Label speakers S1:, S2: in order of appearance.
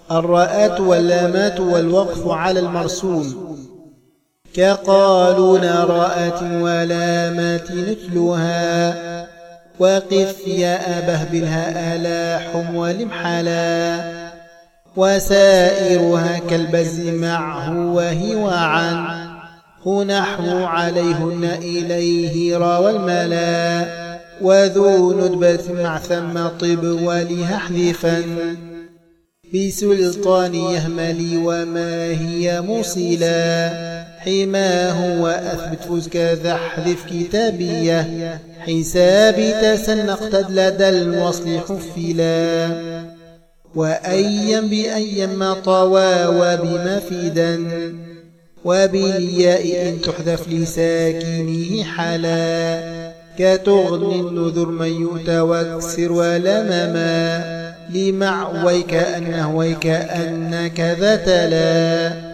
S1: الراءات واللامات والوقف على المرسوم كقالون راءات ولامات نتلها وقف يا أبه بالهاء لاحم ولمحلا وسائرها كالبز معه وهي وعن نحو عليهن إليه روى الملا وذو ندبة مع ثم طب ولها حذفا بسلطان يهملي وما هي موصلا حماه وأثبت فزك ذا حذف كتابية حساب تسنقتد لدى الوصل حفلا وأيا بأيا ما طوى وبما فيدا وبالياء إن تحذف لساكنه حلا كتغني النذر من يؤتى واكسر ولمما لمعويك أنه ويك أنك ذا تلا